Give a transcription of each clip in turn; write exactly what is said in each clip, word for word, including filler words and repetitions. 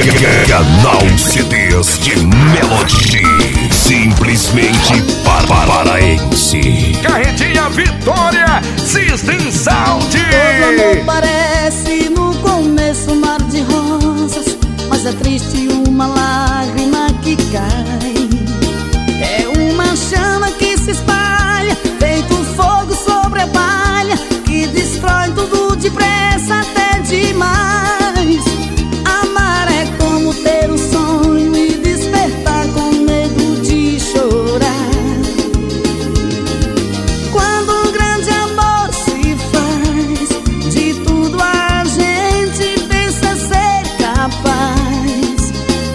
Canal C Ds de Melody, simplesmente para paraense. Carretinha Vitória, System Sound. Todo amor parece no começo um mar de rosas, mas é triste uma lágrima que cai. É uma chama que se espalha, feito fogo sobre a palha, que destrói tudo depressa até demais. Amar é como ter um sonho e despertar com medo de chorar. Quando um grande amor se faz, de tudo a gente pensa ser capaz.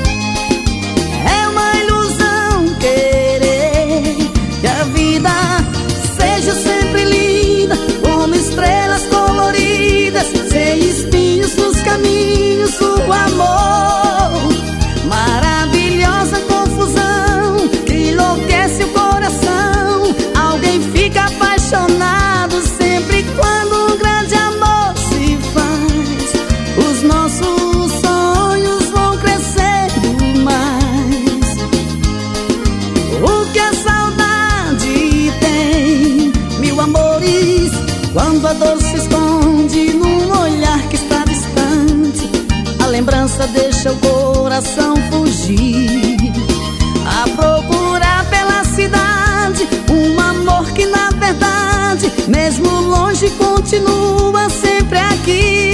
É uma ilusão querer que a vida seja sempre linda, como estrelas coloridas, sem espinhos nos caminhos do amor. Maravilhosa confusão que enlouquece o coração. Alguém fica apaixonado sempre quando um grande amor se faz. Os nossos sonhos vão crescendo mais. O que a saudade tem, mil amores, quando a dor se esconde num olhar que está distante. A lembrança deixa o coração fugir, a procurar pela cidade um amor que na verdade, mesmo longe, continua sempre aqui.